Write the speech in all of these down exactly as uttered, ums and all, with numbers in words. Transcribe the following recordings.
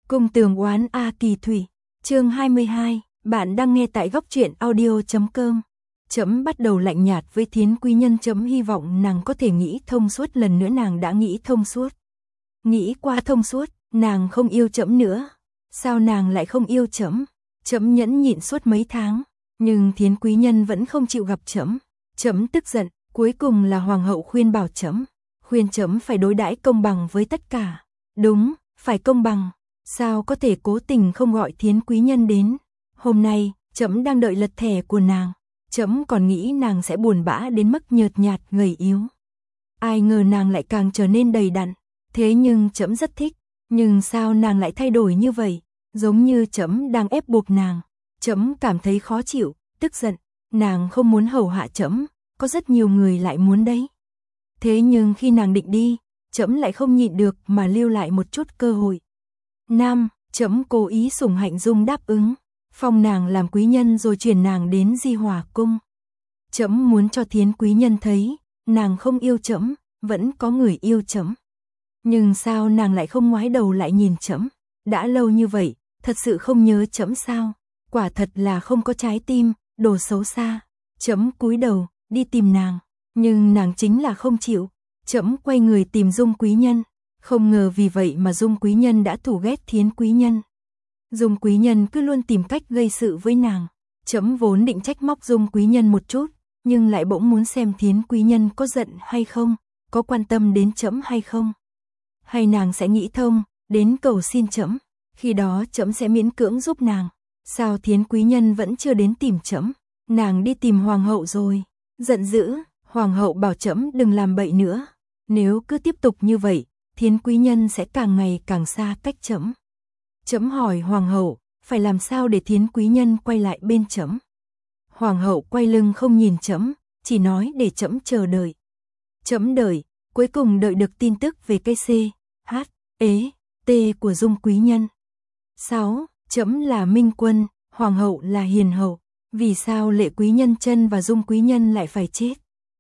Cung tường oán A Kỳ Thủy, chương hai mươi hai, bạn đang nghe tại góc truyện audio chấm com. Chấm bắt đầu lạnh nhạt với Thiến Quý Nhân, chấm hy vọng nàng có thể nghĩ thông suốt, lần nữa nàng đã nghĩ thông suốt. Nghĩ qua thông suốt, nàng không yêu chấm nữa. Sao nàng lại không yêu chấm? Chấm nhẫn nhịn suốt mấy tháng, nhưng Thiến Quý Nhân vẫn không chịu gặp chấm. Chấm tức giận, cuối cùng là hoàng hậu khuyên bảo chấm, khuyên chấm phải đối đãi công bằng với tất cả. Đúng, phải công bằng. Sao có thể cố tình không gọi Thiến Quý Nhân đến? Hôm nay, chấm đang đợi lật thẻ của nàng. Chấm còn nghĩ nàng sẽ buồn bã đến mức nhợt nhạt, gầy yếu. Ai ngờ nàng lại càng trở nên đầy đặn. Thế nhưng chấm rất thích. Nhưng sao nàng lại thay đổi như vậy? Giống như chấm đang ép buộc nàng. Chấm cảm thấy khó chịu, tức giận. Nàng không muốn hầu hạ chấm, có rất nhiều người lại muốn đấy. Thế nhưng khi nàng định đi, chấm lại không nhịn được mà lưu lại một chút cơ hội. Nam, chấm cố ý sủng hạnh Dung đáp ứng, phong nàng làm quý nhân rồi chuyển nàng đến Di Hòa cung. Chấm muốn cho Thiến Quý Nhân thấy, nàng không yêu chấm, vẫn có người yêu chấm. Nhưng sao nàng lại không ngoái đầu lại nhìn chấm? Đã lâu như vậy, thật sự không nhớ chấm sao? Quả thật là không có trái tim, đồ xấu xa. Chấm cúi đầu, đi tìm nàng, nhưng nàng chính là không chịu. Chấm quay người tìm Dung Quý Nhân. Không ngờ vì vậy mà Dung Quý Nhân đã thù ghét Thiến Quý Nhân. Dung Quý Nhân cứ luôn tìm cách gây sự với nàng. Chấm vốn định trách móc Dung Quý Nhân một chút, nhưng lại bỗng muốn xem Thiến Quý Nhân có giận hay không, có quan tâm đến chấm hay không. Hay nàng sẽ nghĩ thông, đến cầu xin chấm, khi đó chấm sẽ miễn cưỡng giúp nàng. Sao Thiến Quý Nhân vẫn chưa đến tìm chấm? Nàng đi tìm hoàng hậu rồi. Giận dữ, hoàng hậu bảo chấm đừng làm bậy nữa. Nếu cứ tiếp tục như vậy, Thiến Quý Nhân sẽ càng ngày càng xa cách chấm. Chấm hỏi hoàng hậu, phải làm sao để Thiến Quý Nhân quay lại bên chấm? Hoàng hậu quay lưng không nhìn chấm, chỉ nói để chấm chờ đợi. Chấm đợi, cuối cùng đợi được tin tức về cây C, H, ế, T của Dung Quý Nhân. sáu. Chấm là minh quân, hoàng hậu là hiền hậu. Vì sao Lệ Quý Nhân Chân và Dung Quý Nhân lại phải chết?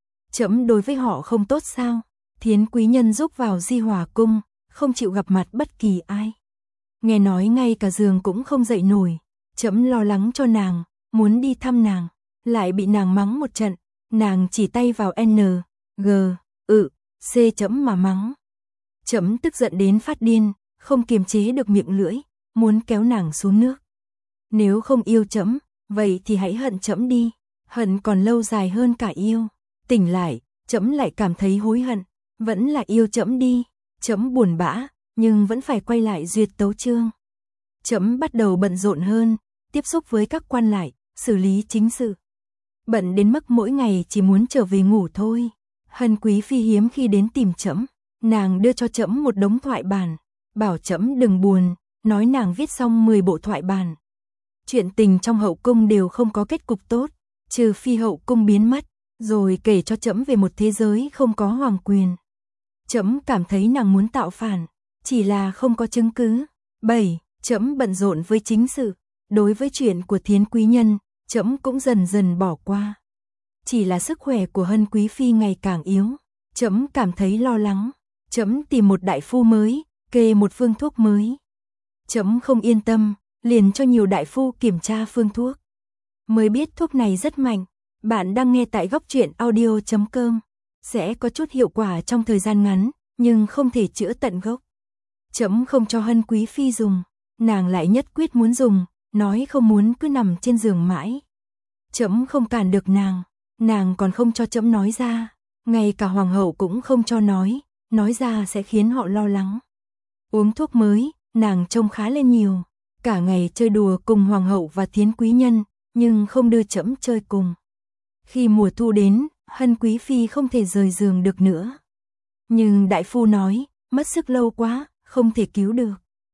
Chấm đối với họ không tốt sao? Thiến Quý Nhân giúp vào Di Hòa cung, không chịu gặp mặt bất kỳ ai. Nghe nói ngay cả giường cũng không dậy nổi. Chấm lo lắng cho nàng, muốn đi thăm nàng, lại bị nàng mắng một trận. Nàng chỉ tay vào N, G, ự, C chấm mà mắng. Chấm tức giận đến phát điên, không kiềm chế được miệng lưỡi, muốn kéo nàng xuống nước. Nếu không yêu chấm, vậy thì hãy hận chấm đi. Hận còn lâu dài hơn cả yêu. Tỉnh lại, chấm lại cảm thấy hối hận. Vẫn là yêu chấm đi. Chấm buồn bã, nhưng vẫn phải quay lại duyệt tấu chương. Chấm bắt đầu bận rộn hơn, tiếp xúc với các quan lại, xử lý chính sự. Bận đến mức mỗi ngày chỉ muốn trở về ngủ thôi. Hân Quý Phi hiếm khi đến tìm chấm. Nàng đưa cho chấm một đống thoại bản, bảo chấm đừng buồn, nói nàng viết xong mười bộ thoại bản. Chuyện tình trong hậu cung đều không có kết cục tốt, trừ phi hậu cung biến mất, rồi kể cho chấm về một thế giới không có hoàng quyền. Chấm cảm thấy nàng muốn tạo phản, chỉ là không có chứng cứ. bảy. Chấm bận rộn với chính sự. Đối với chuyện của Thiến Quý Nhân, chấm cũng dần dần bỏ qua. Chỉ là sức khỏe của Hân Quý Phi ngày càng yếu. Chấm cảm thấy lo lắng. Chấm tìm một đại phu mới, kê một phương thuốc mới. Chấm không yên tâm, liền cho nhiều đại phu kiểm tra phương thuốc. Mới biết thuốc này rất mạnh. Bạn đang nghe tại góc truyện audio chấm com. Sẽ có chút hiệu quả trong thời gian ngắn, nhưng không thể chữa tận gốc. Chấm không cho Hân Quý Phi dùng, nàng lại nhất quyết muốn dùng, nói không muốn cứ nằm trên giường mãi. Chấm không cản được nàng, nàng còn không cho chấm nói ra, ngay cả hoàng hậu cũng không cho nói, nói ra sẽ khiến họ lo lắng. Uống thuốc mới, nàng trông khá lên nhiều, cả ngày chơi đùa cùng hoàng hậu và Thiến Quý Nhân, nhưng không đưa chấm chơi cùng. Khi mùa thu đến, Hân Quý Phi không thể rời giường được nữa. Nhưng đại phu nói, mất sức lâu quá, không thể cứu được.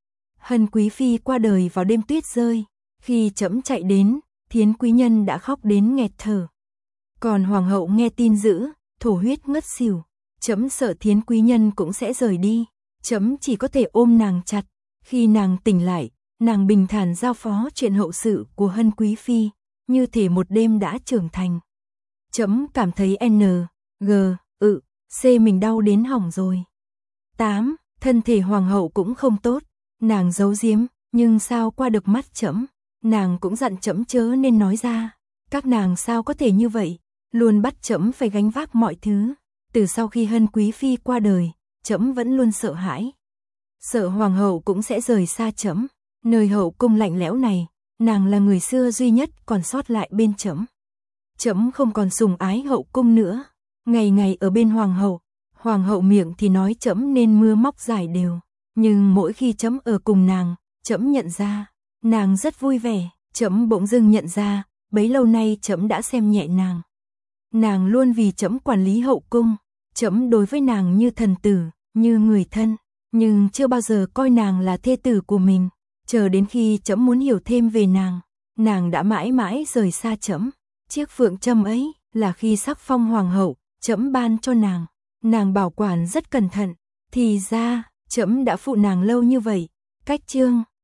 Hân Quý Phi qua đời vào đêm tuyết rơi. Khi chấm chạy đến, Thiến Quý Nhân đã khóc đến nghẹt thở. Còn hoàng hậu nghe tin dữ, thổ huyết ngất xỉu. Chấm sợ Thiến Quý Nhân cũng sẽ rời đi. Chấm chỉ có thể ôm nàng chặt. Khi nàng tỉnh lại, nàng bình thản giao phó chuyện hậu sự của Hân Quý Phi, như thể một đêm đã trưởng thành. Chấm cảm thấy N, G, ự, C mình đau đến hỏng rồi. tám. Thân thể hoàng hậu cũng không tốt, nàng giấu giếm, nhưng sao qua được mắt trẫm, nàng cũng dặn trẫm chớ nên nói ra, các nàng sao có thể như vậy, luôn bắt trẫm phải gánh vác mọi thứ. Từ sau khi Hân quý phi qua đời, trẫm vẫn luôn sợ hãi, sợ hoàng hậu cũng sẽ rời xa trẫm. Nơi hậu cung lạnh lẽo này, nàng là người xưa duy nhất còn sót lại bên trẫm. Trẫm không còn sùng ái hậu cung nữa, ngày ngày ở bên hoàng hậu, hoàng hậu miệng thì nói trẫm nên mưa móc dài đều, nhưng mỗi khi trẫm ở cùng nàng, trẫm nhận ra, nàng rất vui vẻ, trẫm bỗng dưng nhận ra, bấy lâu nay trẫm đã xem nhẹ nàng. Nàng luôn vì trẫm quản lý hậu cung, trẫm đối với nàng như thần tử, như người thân, nhưng chưa bao giờ coi nàng là thê tử của mình. Chờ đến khi trẫm muốn hiểu thêm về nàng, nàng đã mãi mãi rời xa trẫm. Chiếc phượng châm ấy là khi sắc phong hoàng hậu, trẫm ban cho nàng, nàng bảo quản rất cẩn thận, thì ra trẫm đã phụ nàng lâu như vậy. Cách chương